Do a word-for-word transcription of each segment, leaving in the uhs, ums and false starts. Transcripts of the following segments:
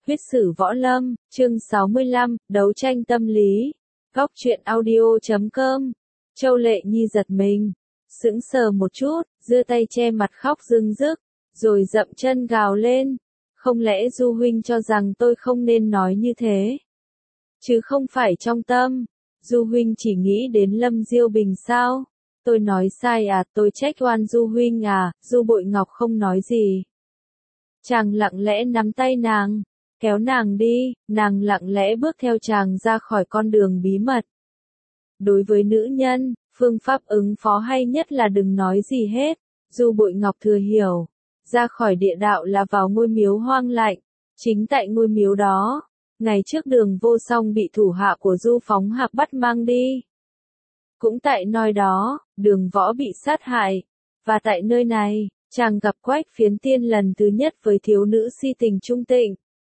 Huyết sử võ lâm, chương sáu mươi lăm, đấu tranh tâm lý. Góc truyện audio chấm com. Châu Lệ Nhi giật mình, sững sờ một chút, giơ tay che mặt khóc rưng rức, rồi dậm chân gào lên. Không lẽ Du huynh cho rằng tôi không nên nói như thế? Chứ không phải trong tâm. Du huynh chỉ nghĩ đến Lâm Diêu Bình sao? Tôi nói sai à, tôi trách oan Du huynh à? Du Bội Ngọc không nói gì. Chàng lặng lẽ nắm tay nàng, kéo nàng đi, nàng lặng lẽ bước theo chàng ra khỏi con đường bí mật. Đối với nữ nhân, phương pháp ứng phó hay nhất là đừng nói gì hết. Du Bội Ngọc thừa hiểu, ra khỏi địa đạo là vào ngôi miếu hoang lạnh. Chính tại ngôi miếu đó, ngày trước Đường Vô Song bị thủ hạ của Du Phóng Hạc bắt mang đi. Cũng tại nơi đó, Đường Võ bị sát hại. Và tại nơi này, chàng gặp Quách Phiến Tiên lần thứ nhất với thiếu nữ si tình trung tịnh.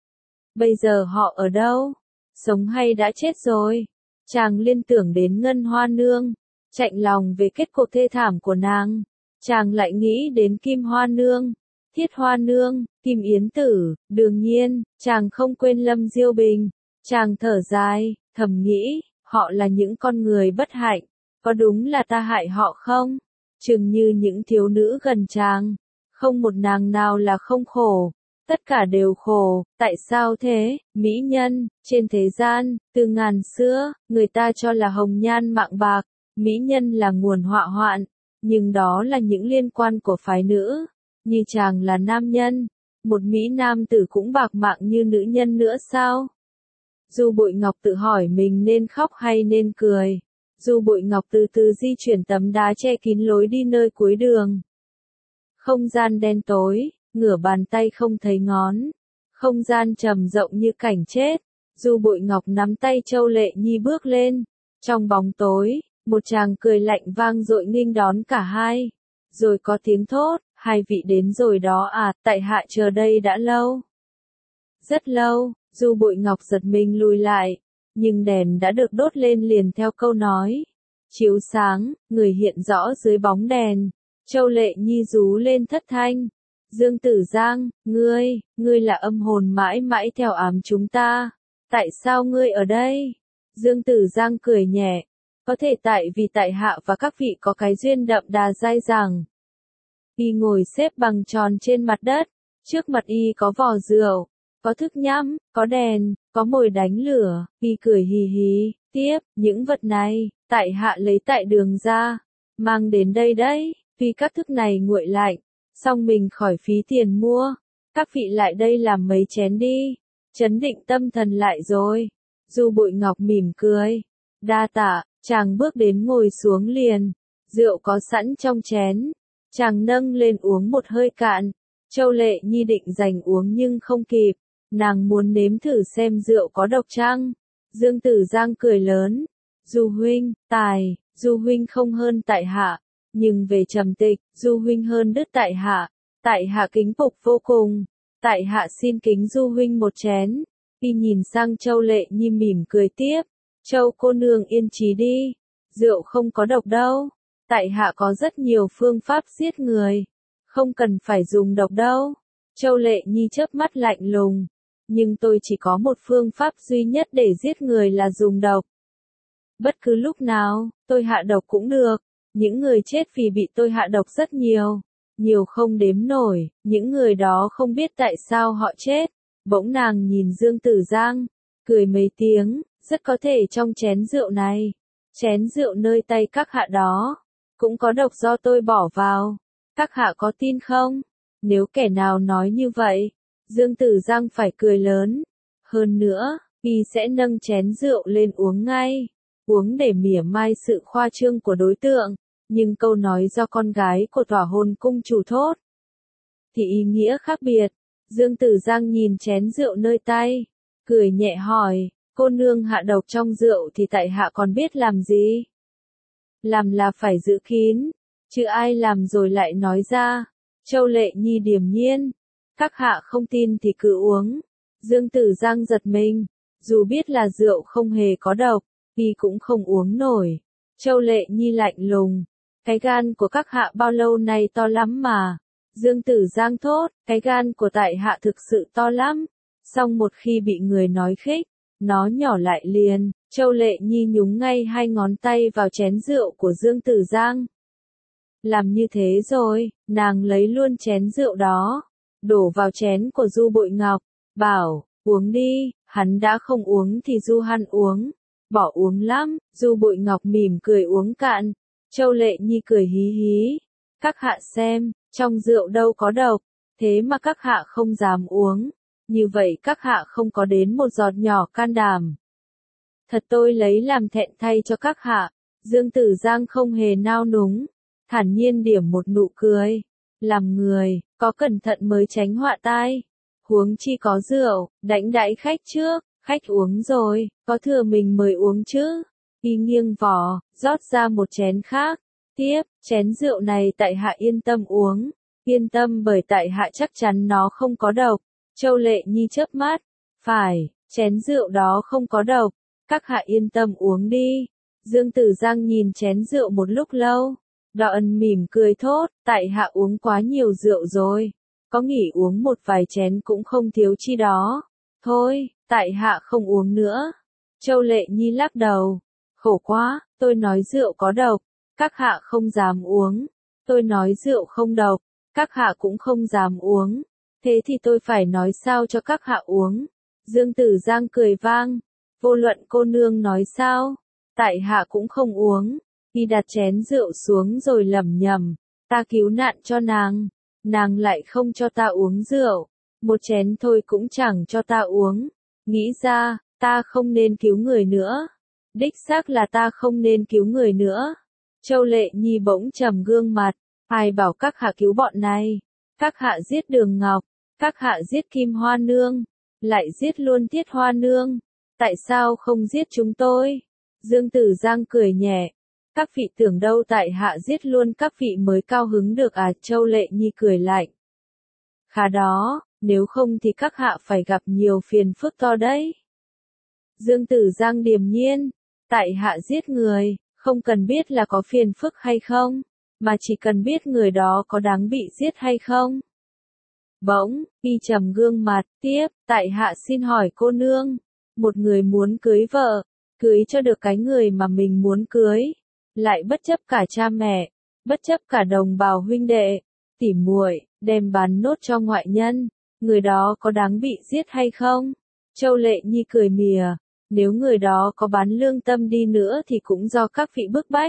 Bây giờ họ ở đâu? Sống hay đã chết rồi? Chàng liên tưởng đến Ngân Hoa Nương, chạnh lòng về kết cục thê thảm của nàng. Chàng lại nghĩ đến Kim Hoa Nương, Thiết Hoa Nương, Kim Yến Tử, đương nhiên, chàng không quên Lâm Diêu Bình. Chàng thở dài, thầm nghĩ, họ là những con người bất hạnh, có đúng là ta hại họ không? Chừng như những thiếu nữ gần chàng, không một nàng nào là không khổ, tất cả đều khổ. Tại sao thế? Mỹ nhân, trên thế gian, từ ngàn xưa, người ta cho là hồng nhan mạng bạc, mỹ nhân là nguồn họa hoạn, nhưng đó là những liên quan của phái nữ. Như chàng là nam nhân, một mỹ nam tử cũng bạc mạng như nữ nhân nữa sao? Du Bội Ngọc tự hỏi mình nên khóc hay nên cười. Du Bội Ngọc từ từ di chuyển tấm đá che kín lối đi nơi cuối đường. Không gian đen tối, ngửa bàn tay không thấy ngón. Không gian trầm rộng như cảnh chết. Du Bội Ngọc nắm tay Châu Lệ Nhi bước lên. Trong bóng tối, một chàng cười lạnh vang dội nghênh đón cả hai. Rồi có tiếng thốt, hai vị đến rồi đó à, tại hạ chờ đây đã lâu. Rất lâu, Du Bội Ngọc giật mình lùi lại. Nhưng đèn đã được đốt lên liền theo câu nói. Chiếu sáng, người hiện rõ dưới bóng đèn. Châu Lệ Nhi rú lên thất thanh. Dương Tử Giang, ngươi, ngươi là âm hồn mãi mãi theo ám chúng ta. Tại sao ngươi ở đây? Dương Tử Giang cười nhẹ. Có thể tại vì tại hạ và các vị có cái duyên đậm đà dai dẳng. Y ngồi xếp bằng tròn trên mặt đất. Trước mặt y có vò rượu, có thức nhắm, có đèn, có mồi đánh lửa. Y cười hì hì, tiếp, những vật này, tại hạ lấy tại đường ra, mang đến đây đấy, vì các thức này nguội lạnh, xong mình khỏi phí tiền mua. Các vị lại đây làm mấy chén đi, chấn định tâm thần lại rồi. Du Bội Ngọc mỉm cười, đa tạ. Chàng bước đến ngồi xuống liền, rượu có sẵn trong chén. Chàng nâng lên uống một hơi cạn. Châu Lệ Nhi định dành uống nhưng không kịp. Nàng muốn nếm thử xem rượu có độc chăng. Dương Tử Giang cười lớn. Du huynh, tài, Du huynh không hơn tại hạ. Nhưng về trầm tịch, Du huynh hơn đứt tại hạ. Tại hạ kính phục vô cùng. Tại hạ xin kính Du huynh một chén. Y nhìn sang Châu Lệ Nhi mỉm cười tiếp. Châu cô nương yên trí đi. Rượu không có độc đâu. Tại hạ có rất nhiều phương pháp giết người. Không cần phải dùng độc đâu. Châu Lệ Nhi chớp mắt lạnh lùng. Nhưng tôi chỉ có một phương pháp duy nhất để giết người là dùng độc. Bất cứ lúc nào, tôi hạ độc cũng được. Những người chết vì bị tôi hạ độc rất nhiều. Nhiều không đếm nổi, những người đó không biết tại sao họ chết. Bỗng nàng nhìn Dương Tử Giang, cười mấy tiếng, rất có thể trong chén rượu này, chén rượu nơi tay các hạ đó, cũng có độc do tôi bỏ vào. Các hạ có tin không? Nếu kẻ nào nói như vậy, Dương Tử Giang phải cười lớn. Hơn nữa, y sẽ nâng chén rượu lên uống ngay. Uống để mỉa mai sự khoa trương của đối tượng. Nhưng câu nói do con gái của Tỏa Hồn cung chủ thốt thì ý nghĩa khác biệt. Dương Tử Giang nhìn chén rượu nơi tay, cười nhẹ hỏi, cô nương hạ độc trong rượu thì tại hạ còn biết làm gì? Làm là phải giữ kín, chứ ai làm rồi lại nói ra. Châu Lệ Nhi điềm nhiên, các hạ không tin thì cứ uống. Dương Tử Giang giật mình, dù biết là rượu không hề có độc, y cũng không uống nổi. Châu Lệ Nhi lạnh lùng, cái gan của các hạ bao lâu nay to lắm mà. Dương Tử Giang thốt, cái gan của tại hạ thực sự to lắm. Xong một khi bị người nói khích, nó nhỏ lại liền. Châu Lệ Nhi nhúng ngay hai ngón tay vào chén rượu của Dương Tử Giang. Làm như thế rồi, nàng lấy luôn chén rượu đó, đổ vào chén của Du Bội Ngọc, bảo, uống đi, hắn đã không uống thì Du Hăn uống, bỏ uống lắm. Du Bội Ngọc mỉm cười uống cạn. Châu Lệ Nhi cười hí hí, các hạ xem, trong rượu đâu có độc, thế mà các hạ không dám uống, như vậy các hạ không có đến một giọt nhỏ can đảm. Thật tôi lấy làm thẹn thay cho các hạ. Dương Tử Giang không hề nao núng, thản nhiên điểm một nụ cười. Làm người, có cẩn thận mới tránh họa tai. Huống chi có rượu, đãnh đãi khách trước, khách uống rồi, có thừa mình mời uống chứ. Y nghiêng vò, rót ra một chén khác. Tiếp, chén rượu này tại hạ yên tâm uống. Yên tâm bởi tại hạ chắc chắn nó không có độc. Châu Lệ Nhi chớp mắt. Phải, chén rượu đó không có độc. Các hạ yên tâm uống đi. Dương Tử Giang nhìn chén rượu một lúc lâu. Đọ ân mỉm cười thốt, tại hạ uống quá nhiều rượu rồi. Có nghỉ uống một vài chén cũng không thiếu chi đó. Thôi, tại hạ không uống nữa. Châu Lệ Nhi lắc đầu. Khổ quá, tôi nói rượu có độc. Các hạ không dám uống. Tôi nói rượu không độc. Các hạ cũng không dám uống. Thế thì tôi phải nói sao cho các hạ uống. Dương Tử Giang cười vang. Vô luận cô nương nói sao, tại hạ cũng không uống. Y đặt chén rượu xuống rồi lẩm nhẩm, ta cứu nạn cho nàng, nàng lại không cho ta uống rượu, một chén thôi cũng chẳng cho ta uống. Nghĩ ra, ta không nên cứu người nữa. Đích xác là ta không nên cứu người nữa. Châu Lệ Nhi bỗng trầm gương mặt, ai bảo các hạ cứu bọn này? Các hạ giết Đường Ngọc, các hạ giết Kim Hoa Nương, lại giết luôn Tiết Hoa Nương. Tại sao không giết chúng tôi? Dương Tử Giang cười nhẹ. Các vị tưởng đâu tại hạ giết luôn các vị mới cao hứng được à? Châu Lệ Nhi cười lạnh. Khá đó, nếu không thì các hạ phải gặp nhiều phiền phức to đấy. Dương Tử Giang điềm nhiên. Tại hạ giết người, không cần biết là có phiền phức hay không, mà chỉ cần biết người đó có đáng bị giết hay không. Bỗng, y trầm gương mặt, tiếp, tại hạ xin hỏi cô nương. Một người muốn cưới vợ, cưới cho được cái người mà mình muốn cưới, lại bất chấp cả cha mẹ, bất chấp cả đồng bào huynh đệ, tỉ muội, đem bán nốt cho ngoại nhân, người đó có đáng bị giết hay không? Châu Lệ Nhi cười mỉa, nếu người đó có bán lương tâm đi nữa thì cũng do các vị bức bách.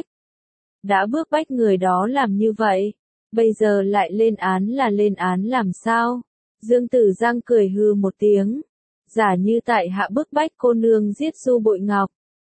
Đã bức bách người đó làm như vậy, bây giờ lại lên án là lên án làm sao? Dương Tử Giang cười hư một tiếng. Giả như tại hạ bức bách cô nương giết Du Bội Ngọc.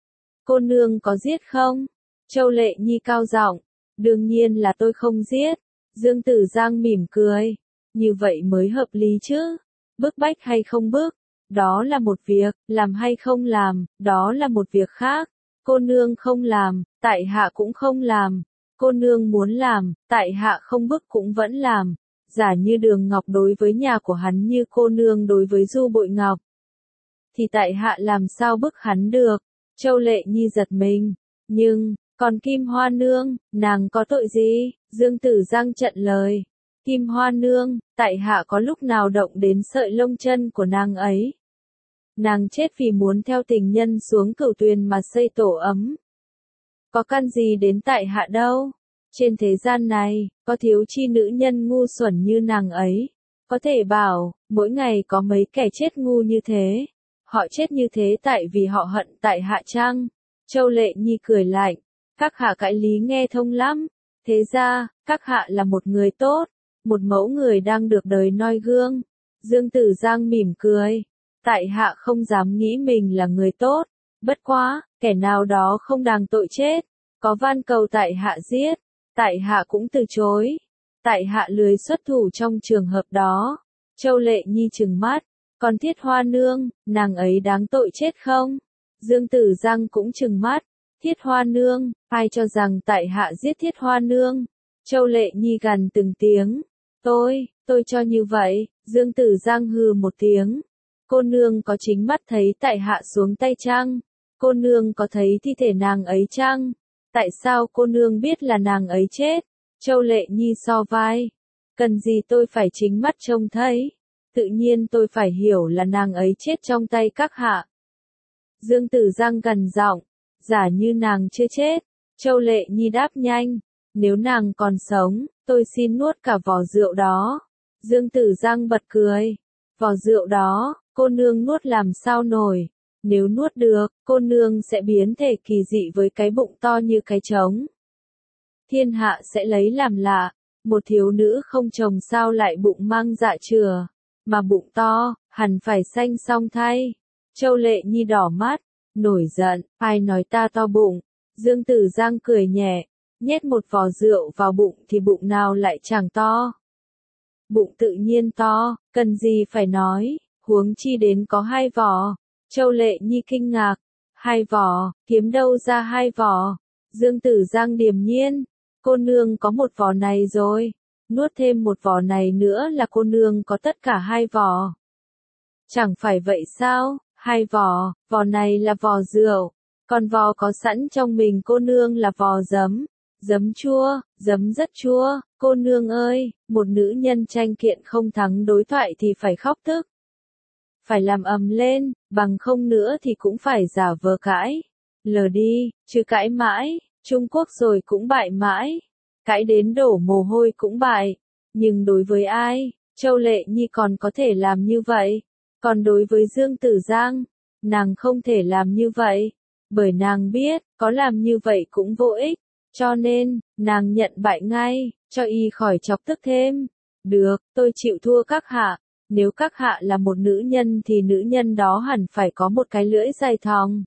Cô nương có giết không? Châu Lệ Nhi cao giọng. Đương nhiên là tôi không giết. Dương Tử Giang mỉm cười. Như vậy mới hợp lý chứ. Bức bách hay không bức, đó là một việc, làm hay không làm, đó là một việc khác. Cô nương không làm, tại hạ cũng không làm. Cô nương muốn làm, tại hạ không bức cũng vẫn làm. Giả như Đường Ngọc đối với nhà của hắn như cô nương đối với Du Bội Ngọc, thì tại hạ làm sao bức hắn được? Châu Lệ Nhi giật mình. Nhưng, còn Kim Hoa Nương, nàng có tội gì? Dương Tử Giang chặn lời. Kim Hoa Nương, tại hạ có lúc nào động đến sợi lông chân của nàng ấy. Nàng chết vì muốn theo tình nhân xuống Cửu Tuyền mà xây tổ ấm. Có căn gì đến tại hạ đâu. Trên thế gian này, có thiếu chi nữ nhân ngu xuẩn như nàng ấy. Có thể bảo, mỗi ngày có mấy kẻ chết ngu như thế. Họ chết như thế tại vì họ hận tại hạ chăng? Châu Lệ Nhi cười lạnh. Các hạ cãi lý nghe thông lắm. Thế ra, các hạ là một người tốt. Một mẫu người đang được đời noi gương. Dương Tử Giang mỉm cười. Tại hạ không dám nghĩ mình là người tốt. Bất quá, kẻ nào đó không đáng tội chết. Có van cầu tại hạ giết. Tại hạ cũng từ chối. Tại hạ lười xuất thủ trong trường hợp đó. Châu Lệ Nhi trừng mắt. Còn Thiết Hoa Nương, nàng ấy đáng tội chết không? Dương Tử Giang cũng trừng mắt. Thiết Hoa Nương, ai cho rằng tại hạ giết Thiết Hoa Nương? Châu Lệ Nhi gằn từng tiếng. Tôi, tôi cho như vậy. Dương Tử Giang hừ một tiếng. Cô nương có chính mắt thấy tại hạ xuống tay chăng? Cô nương có thấy thi thể nàng ấy chăng? Tại sao cô nương biết là nàng ấy chết? Châu Lệ Nhi so vai. Cần gì tôi phải chính mắt trông thấy? tự nhiên tôi phải hiểu là nàng ấy chết trong tay các hạ. Dương Tử Giang gằn giọng, giả như nàng chưa chết. Châu Lệ Nhi đáp nhanh, nếu nàng còn sống, tôi xin nuốt cả vò rượu đó. Dương Tử Giang bật cười, vò rượu đó, cô nương nuốt làm sao nổi, nếu nuốt được, cô nương sẽ biến thể kỳ dị với cái bụng to như cái trống. Thiên hạ sẽ lấy làm lạ, một thiếu nữ không chồng sao lại bụng mang dạ chừa, mà bụng to, hẳn phải sanh song thay. Châu Lệ Nhi đỏ mắt, nổi giận, ai nói ta to bụng. Dương Tử Giang cười nhẹ, nhét một vò rượu vào bụng thì bụng nào lại chẳng to. Bụng tự nhiên to, cần gì phải nói, huống chi đến có hai vò. Châu Lệ Nhi kinh ngạc, hai vò, kiếm đâu ra hai vò. Dương Tử Giang điềm nhiên, cô nương có một vò này rồi, nuốt thêm một vò này nữa là cô nương có tất cả hai vò. Chẳng phải vậy sao, hai vò, vò này là vò rượu, còn vò có sẵn trong mình cô nương là vò giấm. Giấm chua, giấm rất chua, cô nương ơi, một nữ nhân tranh kiện không thắng đối thoại thì phải khóc tức. Phải làm ầm lên, bằng không nữa thì cũng phải giả vờ cãi. Lờ đi, chứ cãi mãi, Trung Quốc rồi cũng bại mãi. Cãi đến đổ mồ hôi cũng bại. Nhưng đối với ai, Châu Lệ Nhi còn có thể làm như vậy. Còn đối với Dương Tử Giang, nàng không thể làm như vậy. Bởi nàng biết, có làm như vậy cũng vô ích. Cho nên, nàng nhận bại ngay, cho y khỏi chọc tức thêm. Được, tôi chịu thua các hạ. Nếu các hạ là một nữ nhân thì nữ nhân đó hẳn phải có một cái lưỡi dài thòng.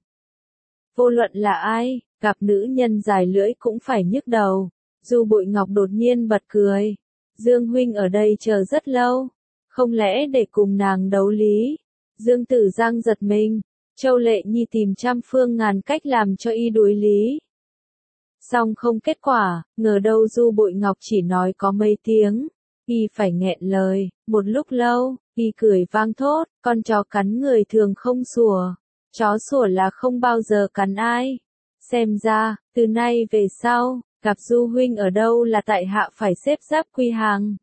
Vô luận là ai, gặp nữ nhân dài lưỡi cũng phải nhức đầu. Du Bội Ngọc đột nhiên bật cười. Dương huynh ở đây chờ rất lâu. Không lẽ để cùng nàng đấu lý? Dương Tử Giang giật mình. Châu Lệ Nhi tìm trăm phương ngàn cách làm cho y đối lý. Xong không kết quả, ngờ đâu Du Bội Ngọc chỉ nói có mấy tiếng. Y phải nghẹn lời, một lúc lâu, y cười vang thốt, con chó cắn người thường không sủa. Chó sủa là không bao giờ cắn ai. Xem ra, từ nay về sau, gặp Du huynh ở đâu là tại hạ phải xếp giáp quy hàng.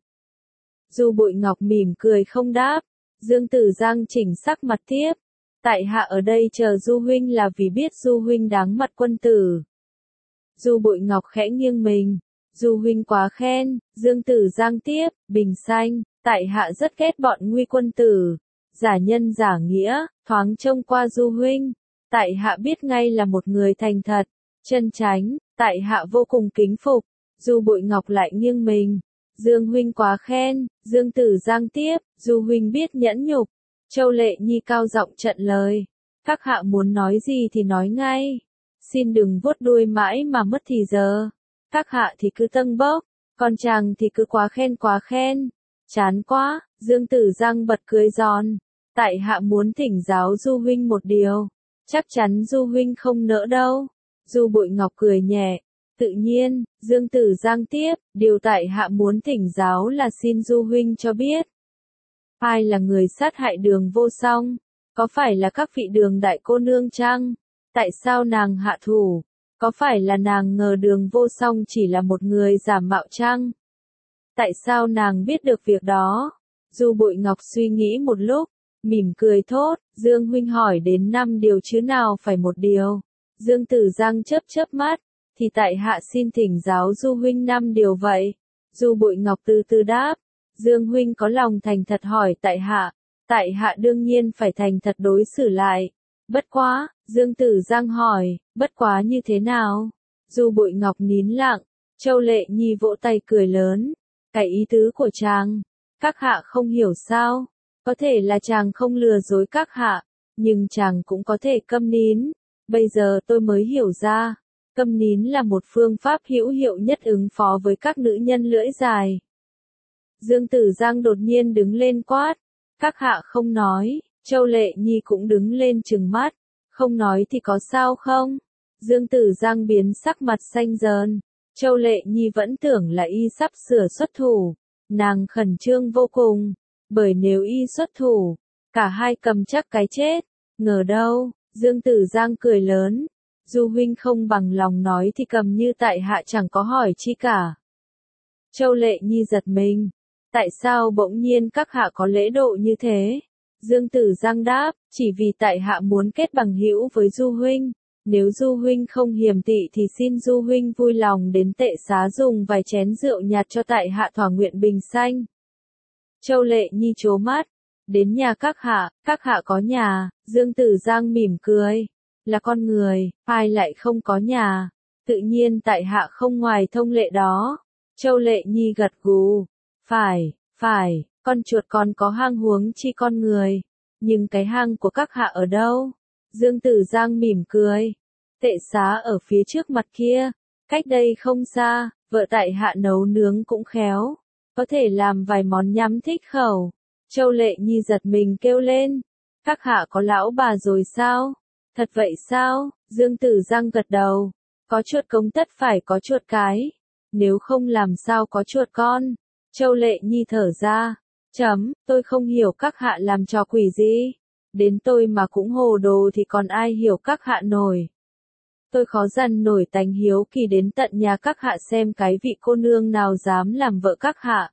Du Bội Ngọc mỉm cười không đáp. Dương Tử Giang chỉnh sắc mặt tiếp. Tại hạ ở đây chờ Du huynh là vì biết Du huynh đáng mặt quân tử. Du Bội Ngọc khẽ nghiêng mình. Du huynh quá khen. Dương Tử Giang tiếp, bình xanh, tại hạ rất ghét bọn nguy quân tử. Giả nhân giả nghĩa, thoáng trông qua Du huynh. Tại hạ biết ngay là một người thành thật, chân chánh, tại hạ vô cùng kính phục. Du Bội Ngọc lại nghiêng mình. Dương huynh quá khen. Dương Tử Giang tiếp, Du huynh biết nhẫn nhục. Châu Lệ Nhi cao giọng trận lời. Các hạ muốn nói gì thì nói ngay. Xin đừng vuốt đuôi mãi mà mất thì giờ. Các hạ thì cứ tâng bốc, còn chàng thì cứ quá khen quá khen. Chán quá, Dương Tử Giang bật cười giòn. Tại hạ muốn thỉnh giáo Du huynh một điều. Chắc chắn Du huynh không nỡ đâu. Du Bội Ngọc cười nhẹ. Tự nhiên, Dương Tử Giang tiếp, điều tại hạ muốn thỉnh giáo là xin Du huynh cho biết. Ai là người sát hại Đường Vô Song? Có phải là các vị Đường đại cô nương chăng? Tại sao nàng hạ thủ? Có phải là nàng ngờ Đường Vô Song chỉ là một người giả mạo chăng? Tại sao nàng biết được việc đó? Du Bội Ngọc suy nghĩ một lúc, mỉm cười thốt, Dương huynh hỏi đến năm điều chứ nào phải một điều. Dương Tử Giang chớp chớp mắt, thì tại hạ xin thỉnh giáo Du huynh năm điều vậy. Du Bội Ngọc từ từ đáp, Dương huynh có lòng thành thật hỏi tại hạ, tại hạ đương nhiên phải thành thật đối xử lại. Bất quá, Dương Tử Giang hỏi, bất quá như thế nào? Du Bội Ngọc nín lặng, Châu Lệ Nhi vỗ tay cười lớn. Cái ý tứ của chàng, các hạ không hiểu sao? Có thể là chàng không lừa dối các hạ, nhưng chàng cũng có thể câm nín. Bây giờ tôi mới hiểu ra, câm nín là một phương pháp hữu hiệu nhất ứng phó với các nữ nhân lưỡi dài. Dương Tử Giang đột nhiên đứng lên quát, các hạ không nói. Châu Lệ Nhi cũng đứng lên trừng mắt, không nói thì có sao không? Dương Tử Giang biến sắc mặt xanh dờn. Châu Lệ Nhi vẫn tưởng là y sắp sửa xuất thủ, nàng khẩn trương vô cùng, bởi nếu y xuất thủ, cả hai cầm chắc cái chết. Ngờ đâu, Dương Tử Giang cười lớn, Du huynh không bằng lòng nói thì cầm như tại hạ chẳng có hỏi chi cả. Châu Lệ Nhi giật mình, Tại sao bỗng nhiên các hạ có lễ độ như thế? Dương Tử Giang đáp, chỉ vì tại hạ muốn kết bằng hữu với Du huynh. Nếu Du huynh không hiềm tị thì xin Du huynh vui lòng đến tệ xá dùng vài chén rượu nhạt cho tại hạ thỏa nguyện bình sanh. Châu Lệ Nhi trố mắt. Đến nhà các hạ, các hạ có nhà. Dương Tử Giang mỉm cười. Là con người, ai lại không có nhà. Tự nhiên tại hạ không ngoài thông lệ đó. Châu Lệ Nhi gật gù. Phải, phải, con chuột còn có hang huống chi con người. Nhưng cái hang của các hạ ở đâu? Dương Tử Giang mỉm cười. Tệ xá ở phía trước mặt kia. Cách đây không xa, vợ tại hạ nấu nướng cũng khéo. Có thể làm vài món nhắm thích khẩu. Châu Lệ Nhi giật mình kêu lên. Các hạ có lão bà rồi sao? Thật vậy sao? Dương Tử Giang gật đầu. Có chuột công tất phải có chuột cái. Nếu không làm sao có chuột con? Châu Lệ Nhi thở ra. Chấm, tôi không hiểu các hạ làm trò quỷ gì. Đến tôi mà cũng hồ đồ thì còn ai hiểu các hạ nổi. Tôi khó dằn nổi tánh hiếu kỳ đến tận nhà các hạ xem cái vị cô nương nào dám làm vợ các hạ.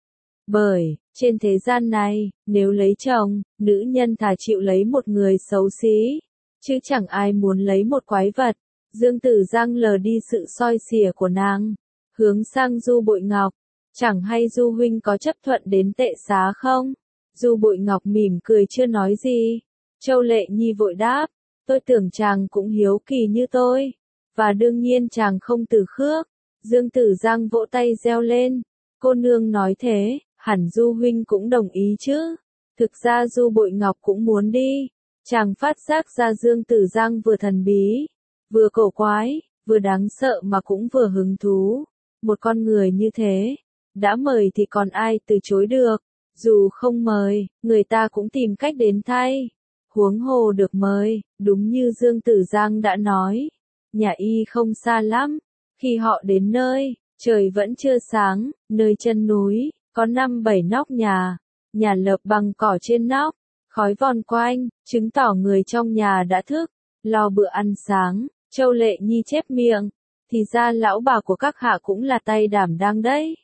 Bởi, trên thế gian này, nếu lấy chồng, nữ nhân thà chịu lấy một người xấu xí, chứ chẳng ai muốn lấy một quái vật. Dương Tử Giang lờ đi sự soi xỉa của nàng, hướng sang Du Bội Ngọc. Chẳng hay Du huynh có chấp thuận đến tệ xá không? Du Bội Ngọc mỉm cười chưa nói gì. Châu Lệ Nhi vội đáp, tôi tưởng chàng cũng hiếu kỳ như tôi. Và đương nhiên chàng không từ khước. Dương Tử Giang vỗ tay reo lên. Cô nương nói thế, hẳn Du huynh cũng đồng ý chứ. Thực ra Du Bội Ngọc cũng muốn đi. Chàng phát giác ra Dương Tử Giang vừa thần bí, vừa cổ quái, vừa đáng sợ mà cũng vừa hứng thú. Một con người như thế, đã mời thì còn ai từ chối được. Dù không mời, người ta cũng tìm cách đến thay. Huống hồ được mời, đúng như Dương Tử Giang đã nói. Nhà y không xa lắm. Khi họ đến nơi, trời vẫn chưa sáng, nơi chân núi, có năm bảy nóc nhà. Nhà lợp bằng cỏ trên nóc, khói vòn quanh, chứng tỏ người trong nhà đã thức, lo bữa ăn sáng. Châu Lệ Nhi chép miệng, thì ra lão bà của các hạ cũng là tay đảm đang đấy.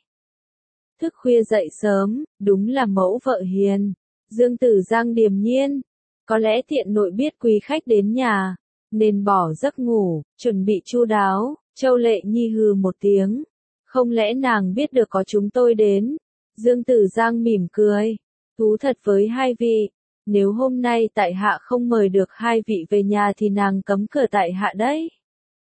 Thức khuya dậy sớm, đúng là mẫu vợ hiền. Dương Tử Giang điềm nhiên, có lẽ tiện nội biết quý khách đến nhà, nên bỏ giấc ngủ, chuẩn bị chu đáo. Châu Lệ Nhi hừ một tiếng, không lẽ nàng biết được có chúng tôi đến? Dương Tử Giang mỉm cười, thú thật với hai vị, nếu hôm nay tại hạ không mời được hai vị về nhà thì nàng cấm cửa tại hạ đấy.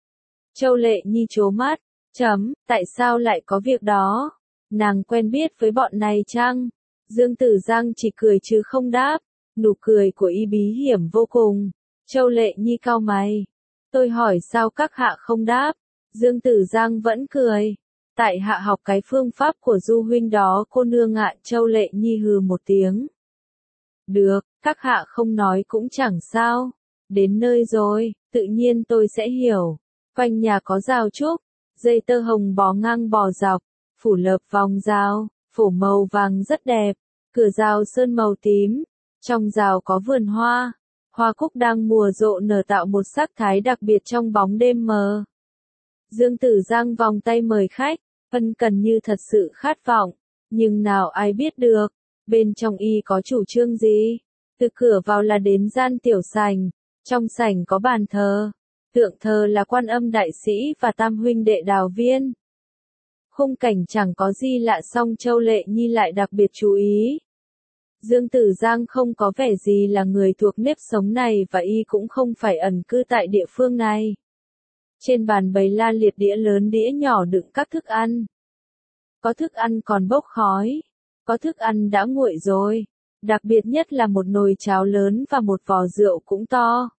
Châu Lệ Nhi trố mắt, chấm, tại sao lại có việc đó? Nàng quen biết với bọn này chăng? Dương Tử Giang chỉ cười chứ không đáp, nụ cười của y bí hiểm vô cùng. Châu Lệ Nhi cau mày, tôi hỏi sao các hạ không đáp? Dương Tử Giang vẫn cười, tại hạ học cái phương pháp của Du huynh đó cô nương ạ. Châu Lệ Nhi hừ một tiếng. Được, các hạ không nói cũng chẳng sao. Đến nơi rồi, tự nhiên tôi sẽ hiểu. Quanh nhà có rào trúc, dây tơ hồng bó ngang bò dọc, phủ lợp vòng rào, phủ màu vàng rất đẹp, cửa rào sơn màu tím, trong rào có vườn hoa, hoa cúc đang mùa rộ nở tạo một sắc thái đặc biệt trong bóng đêm mờ. Dương Tử Giang vòng tay mời khách, ân cần như thật sự khát vọng, nhưng nào ai biết được, bên trong y có chủ trương gì. Từ cửa vào là đến gian tiểu sảnh, trong sảnh có bàn thờ, tượng thờ là Quan Âm đại sĩ và tam huynh đệ Đào Viên. Khung cảnh chẳng có gì lạ song Châu Lệ Nhi lại đặc biệt chú ý. Dương Tử Giang không có vẻ gì là người thuộc nếp sống này và y cũng không phải ẩn cư tại địa phương này. Trên bàn bày la liệt đĩa lớn đĩa nhỏ đựng các thức ăn. Có thức ăn còn bốc khói, có thức ăn đã nguội rồi, đặc biệt nhất là một nồi cháo lớn và một vò rượu cũng to.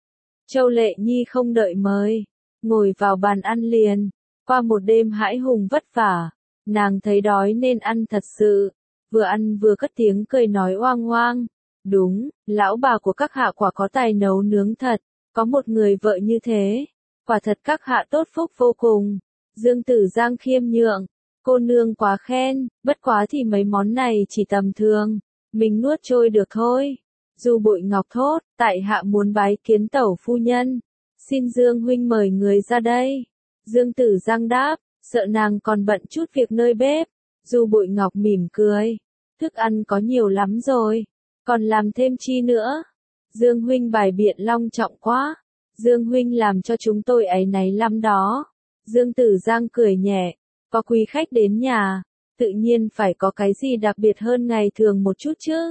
Châu Lệ Nhi không đợi mời, ngồi vào bàn ăn liền. Qua một đêm hãi hùng vất vả, nàng thấy đói nên ăn thật sự, vừa ăn vừa cất tiếng cười nói oang oang. Đúng, lão bà của các hạ quả có tài nấu nướng thật, có một người vợ như thế, quả thật các hạ tốt phúc vô cùng. Dương Tử Giang khiêm nhượng, cô nương quá khen, bất quá thì mấy món này chỉ tầm thường, mình nuốt trôi được thôi. Du Bội Ngọc thốt, tại hạ muốn bái kiến tẩu phu nhân, xin Dương huynh mời người ra đây. Dương Tử Giang đáp, sợ nàng còn bận chút việc nơi bếp. Du Bội Ngọc mỉm cười. Thức ăn có nhiều lắm rồi. Còn làm thêm chi nữa? Dương huynh bài biện long trọng quá. Dương huynh làm cho chúng tôi áy náy lắm đó. Dương Tử Giang cười nhẹ. Có quý khách đến nhà. Tự nhiên phải có cái gì đặc biệt hơn ngày thường một chút chứ.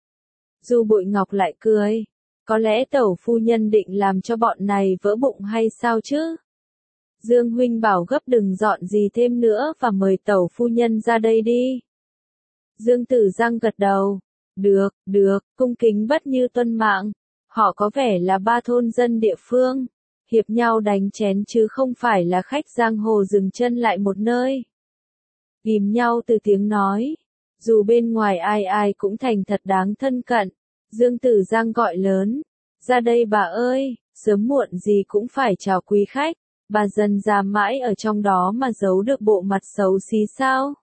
Du Bội Ngọc lại cười. Có lẽ tẩu phu nhân định làm cho bọn này vỡ bụng hay sao chứ? Dương huynh bảo gấp đừng dọn gì thêm nữa và mời tẩu phu nhân ra đây đi. Dương Tử Giang gật đầu. Được, được, cung kính bất như tuân mạng. Họ có vẻ là ba thôn dân địa phương. Hiệp nhau đánh chén chứ không phải là khách giang hồ dừng chân lại một nơi. Ghìm nhau từ tiếng nói. Dù bên ngoài ai ai cũng thành thật đáng thân cận. Dương Tử Giang gọi lớn. Ra đây bà ơi, sớm muộn gì cũng phải chào quý khách. Bà dần già mãi ở trong đó mà giấu được bộ mặt xấu xí sao?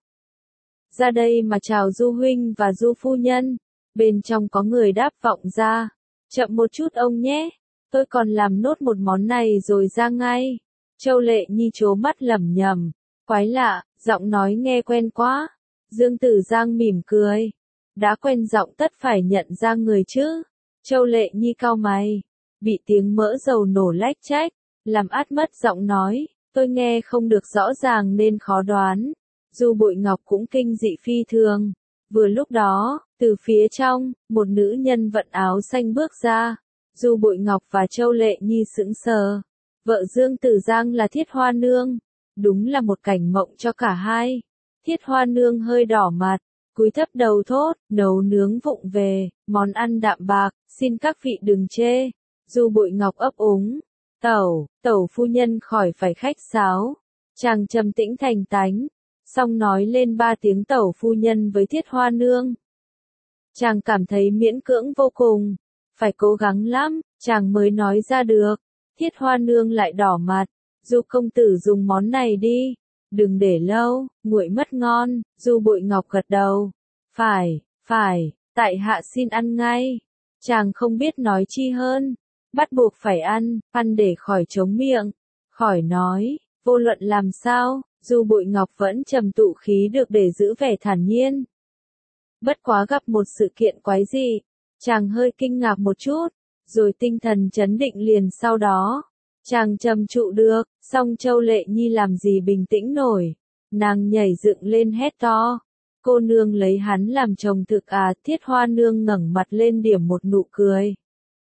Ra đây mà chào Du huynh và Du phu nhân. Bên trong có người đáp vọng ra. Chậm một chút ông nhé. Tôi còn làm nốt một món này rồi ra ngay. Châu Lệ Nhi trố mắt lẩm nhẩm. Quái lạ, giọng nói nghe quen quá. Dương Tử Giang mỉm cười. Đã quen giọng tất phải nhận ra người chứ. Châu Lệ Nhi cau mày. Bị tiếng mỡ dầu nổ lách chách. Làm át mất giọng nói. Tôi nghe không được rõ ràng nên khó đoán. Du Bội Ngọc cũng kinh dị phi thường. Vừa lúc đó, từ phía trong, một nữ nhân vận áo xanh bước ra. Du Bội Ngọc và Châu Lệ Nhi sững sờ. Vợ Dương Tử Giang là Thiết Hoa Nương. Đúng là một cảnh mộng cho cả hai. Thiết Hoa Nương hơi đỏ mặt, cúi thấp đầu thốt, nấu nướng vụng về, món ăn đạm bạc, xin các vị đừng chê. Du Bội Ngọc ấp úng. Tẩu, tẩu phu nhân khỏi phải khách sáo. Chàng trầm tĩnh thành tánh. Xong nói lên ba tiếng tẩu phu nhân với Thiết Hoa Nương. Chàng cảm thấy miễn cưỡng vô cùng. Phải cố gắng lắm, chàng mới nói ra được. Thiết Hoa Nương lại đỏ mặt. Du công tử dùng món này đi. Đừng để lâu, nguội mất ngon. Du Bội Ngọc gật đầu. Phải, phải, tại hạ xin ăn ngay. Chàng không biết nói chi hơn. Bắt buộc phải ăn, ăn để khỏi chống miệng. Khỏi nói, vô luận làm sao, Du Bội Ngọc vẫn trầm tụ khí được để giữ vẻ thản nhiên. Bất quá gặp một sự kiện quái dị. Chàng hơi kinh ngạc một chút, rồi tinh thần chấn định liền sau đó. Chàng trầm trụ được, song Châu Lệ Nhi làm gì bình tĩnh nổi. Nàng nhảy dựng lên hét to. Cô nương lấy hắn làm chồng thực à? Thiết Hoa Nương ngẩng mặt lên điểm một nụ cười.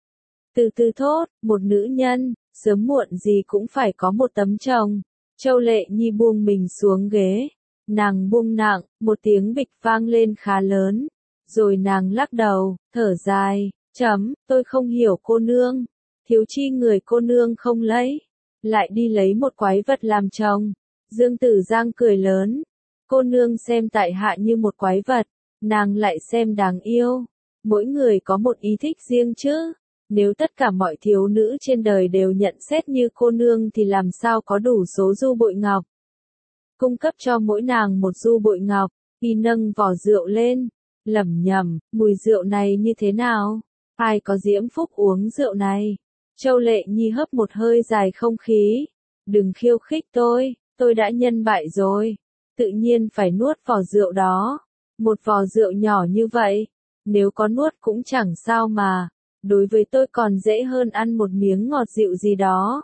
Từ từ thốt, một nữ nhân, sớm muộn gì cũng phải có một tấm chồng. Châu Lệ Nhi buông mình xuống ghế. Nàng buông nặng, một tiếng bịch vang lên khá lớn. Rồi nàng lắc đầu, thở dài, chấm, tôi không hiểu cô nương. Thiếu chi người cô nương không lấy. Lại đi lấy một quái vật làm chồng. Dương Tử Giang cười lớn. Cô nương xem tại hạ như một quái vật. Nàng lại xem đáng yêu. Mỗi người có một ý thích riêng chứ. Nếu tất cả mọi thiếu nữ trên đời đều nhận xét như cô nương thì làm sao có đủ số Du Bội Ngọc. Cung cấp cho mỗi nàng một Du Bội Ngọc. Y nâng vò rượu lên. Lẩm nhẩm, mùi rượu này như thế nào? Ai có diễm phúc uống rượu này? Châu Lệ Nhi hấp một hơi dài không khí. Đừng khiêu khích tôi, tôi đã nhân bại rồi. Tự nhiên phải nuốt vò rượu đó. Một vò rượu nhỏ như vậy. Nếu có nuốt cũng chẳng sao mà. Đối với tôi còn dễ hơn ăn một miếng ngọt dịu gì đó.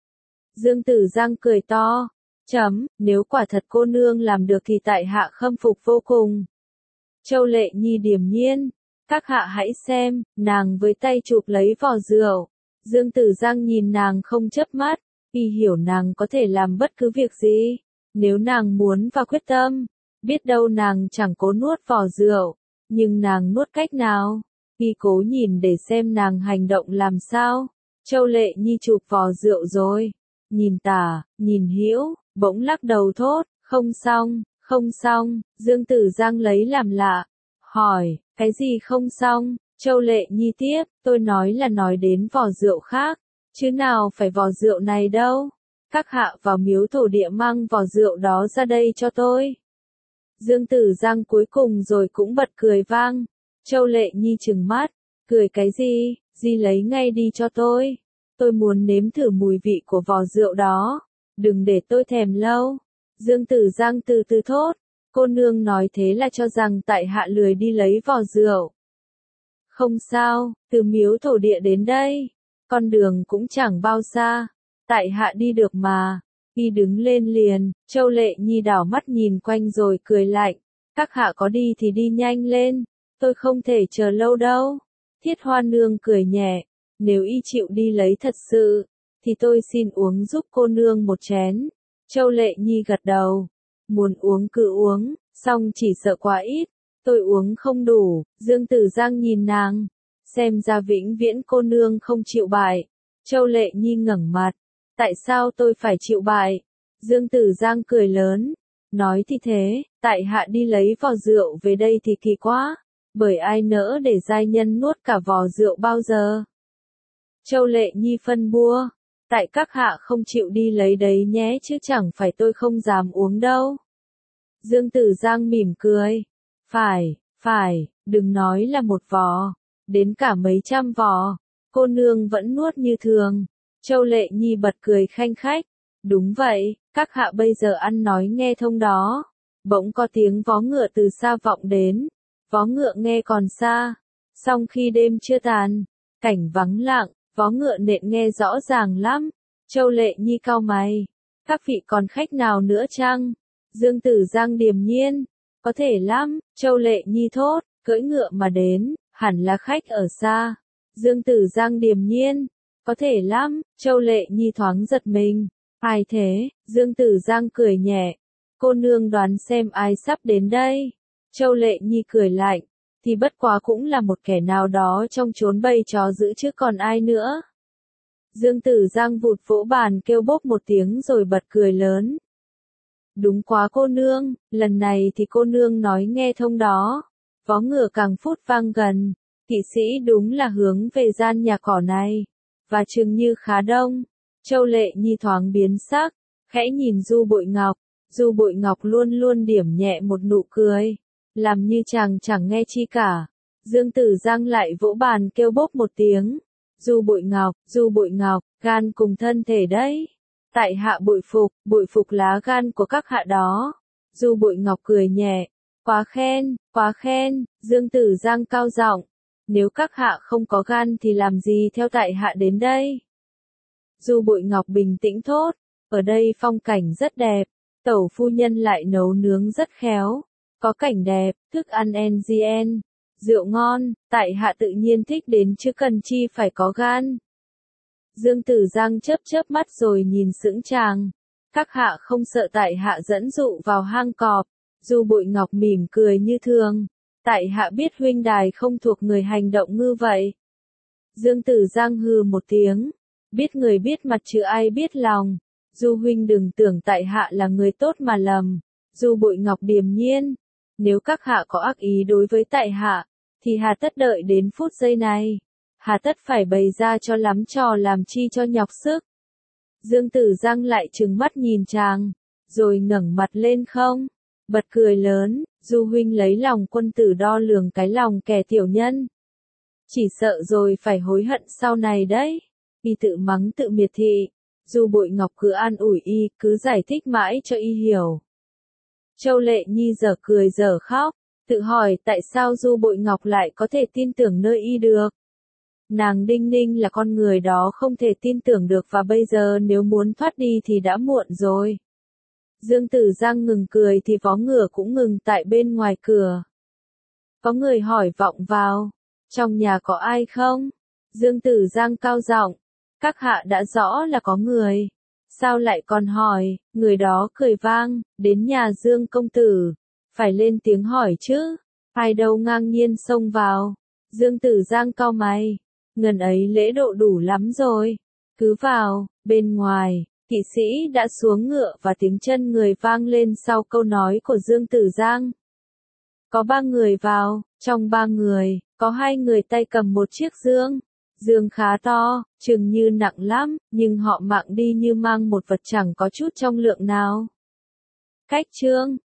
Dương Tử Giang cười to. Chấm, nếu quả thật cô nương làm được thì tại hạ khâm phục vô cùng. Châu Lệ Nhi điềm nhiên. Các hạ hãy xem, nàng với tay chụp lấy vò rượu. Dương Tử Giang nhìn nàng không chớp mắt. Y hiểu nàng có thể làm bất cứ việc gì. Nếu nàng muốn và quyết tâm. Biết đâu nàng chẳng cố nuốt vò rượu. Nhưng nàng nuốt cách nào? Y cố nhìn để xem nàng hành động làm sao. Châu Lệ Nhi chụp vò rượu rồi. Nhìn tả, nhìn hữu, bỗng lắc đầu thốt. Không xong, không xong. Dương Tử Giang lấy làm lạ. Hỏi, cái gì không xong? Châu Lệ Nhi tiếp, tôi nói là nói đến vò rượu khác. Chứ nào phải vò rượu này đâu. Các hạ vào miếu thổ địa mang vò rượu đó ra đây cho tôi. Dương Tử Giang cuối cùng rồi cũng bật cười vang. Châu Lệ Nhi trừng mắt. Cười cái gì, gì lấy ngay đi cho tôi. Tôi muốn nếm thử mùi vị của vò rượu đó. Đừng để tôi thèm lâu. Dương Tử Giang từ từ thốt. Cô nương nói thế là cho rằng tại hạ lười đi lấy vò rượu. Không sao, từ miếu thổ địa đến đây, con đường cũng chẳng bao xa, tại hạ đi được mà. Y đứng lên liền, Châu Lệ Nhi đảo mắt nhìn quanh rồi cười lạnh. Các hạ có đi thì đi nhanh lên, tôi không thể chờ lâu đâu. Thiết Hoa Nương cười nhẹ, nếu y chịu đi lấy thật sự, thì tôi xin uống giúp cô nương một chén. Châu Lệ Nhi gật đầu, muốn uống cứ uống, song chỉ sợ quá ít, tôi uống không đủ. Dương Tử Giang nhìn nàng, xem ra vĩnh viễn cô nương không chịu bại. Châu Lệ Nhi ngẩng mặt, tại sao tôi phải chịu bại? Dương Tử Giang cười lớn, nói thì thế, tại hạ đi lấy vò rượu về đây thì kỳ quá, bởi ai nỡ để giai nhân nuốt cả vò rượu bao giờ. Châu Lệ Nhi phân bua, tại các hạ không chịu đi lấy đấy nhé chứ chẳng phải tôi không dám uống đâu. Dương Tử Giang mỉm cười, phải, phải, đừng nói là một vò, đến cả mấy trăm vò, cô nương vẫn nuốt như thường. Châu Lệ Nhi bật cười khanh khách, đúng vậy, các hạ bây giờ ăn nói nghe thông đó. Bỗng có tiếng vó ngựa từ xa vọng đến, vó ngựa nghe còn xa, song khi đêm chưa tàn, cảnh vắng lặng, vó ngựa nện nghe rõ ràng lắm. Châu Lệ Nhi cau mày, các vị còn khách nào nữa chăng? Dương Tử Giang điềm nhiên, có thể lắm. Châu Lệ Nhi thốt, cưỡi ngựa mà đến, hẳn là khách ở xa. Dương Tử Giang điềm nhiên, có thể lắm. Châu Lệ Nhi thoáng giật mình, ai thế? Dương Tử Giang cười nhẹ, cô nương đoán xem ai sắp đến đây. Châu Lệ Nhi cười lạnh, thì bất quá cũng là một kẻ nào đó trong chốn bầy chó dữ chứ còn ai nữa. Dương Tử Giang vụt vỗ bàn kêu bốp một tiếng rồi bật cười lớn. Đúng quá cô nương, lần này thì cô nương nói nghe thông đó. Vó ngựa càng phút vang gần, kỵ sĩ đúng là hướng về gian nhà cỏ này, và chừng như khá đông. Châu Lệ Nhi thoáng biến sắc, khẽ nhìn Du Bội Ngọc. Du Bội Ngọc luôn luôn điểm nhẹ một nụ cười, làm như chàng chẳng nghe chi cả. Dương Tử Giang lại vỗ bàn kêu bốp một tiếng. Du Bội Ngọc, Du Bội Ngọc, gan cùng thân thể đấy. Tại hạ bội phục, bội phục lá gan của các hạ đó. Du Bội Ngọc cười nhẹ, quá khen, quá khen. Dương Tử Giang cao giọng, nếu các hạ không có gan thì làm gì theo tại hạ đến đây? Du Bội Ngọc bình tĩnh thốt, ở đây phong cảnh rất đẹp, tẩu phu nhân lại nấu nướng rất khéo, có cảnh đẹp, thức ăn en rượu ngon, tại hạ tự nhiên thích đến chứ cần chi phải có gan. Dương Tử Giang chớp chớp mắt rồi nhìn sững chàng, các hạ không sợ tại hạ dẫn dụ vào hang cọp. Du Bội Ngọc mỉm cười như thường, tại hạ biết huynh đài không thuộc người hành động ngư vậy. Dương Tử Giang hừ một tiếng, biết người biết mặt chứ ai biết lòng. Du huynh đừng tưởng tại hạ là người tốt mà lầm. Du Bội Ngọc điềm nhiên, nếu các hạ có ác ý đối với tại hạ, thì hà tất đợi đến phút giây này, hà tất phải bày ra cho lắm trò làm chi cho nhọc sức. Dương Tử Giang lại trừng mắt nhìn chàng, rồi ngẩng mặt lên không, bật cười lớn, Du huynh lấy lòng quân tử đo lường cái lòng kẻ tiểu nhân. Chỉ sợ rồi phải hối hận sau này đấy. Y tự mắng tự miệt thị. Du Bội Ngọc cứ an ủi y, cứ giải thích mãi cho y hiểu. Châu Lệ Nhi giờ cười giờ khóc, tự hỏi tại sao Du Bội Ngọc lại có thể tin tưởng nơi y được. Nàng đinh ninh là con người đó không thể tin tưởng được và bây giờ nếu muốn thoát đi thì đã muộn rồi. Dương Tử Giang ngừng cười thì vó ngựa cũng ngừng tại bên ngoài cửa. Có người hỏi vọng vào, trong nhà có ai không? Dương Tử Giang cao giọng, các hạ đã rõ là có người, sao lại còn hỏi? Người đó cười vang, đến nhà Dương công tử, phải lên tiếng hỏi chứ, ai đâu ngang nhiên xông vào. Dương Tử Giang cau mày, ngần ấy lễ độ đủ lắm rồi, cứ vào. Bên ngoài, kỵ sĩ đã xuống ngựa và tiếng chân người vang lên sau câu nói của Dương Tử Giang. Có ba người vào, trong ba người, có hai người tay cầm một chiếc dương. Dương khá to, chừng như nặng lắm, nhưng họ mặng đi như mang một vật chẳng có chút trọng lượng nào. Cách trương,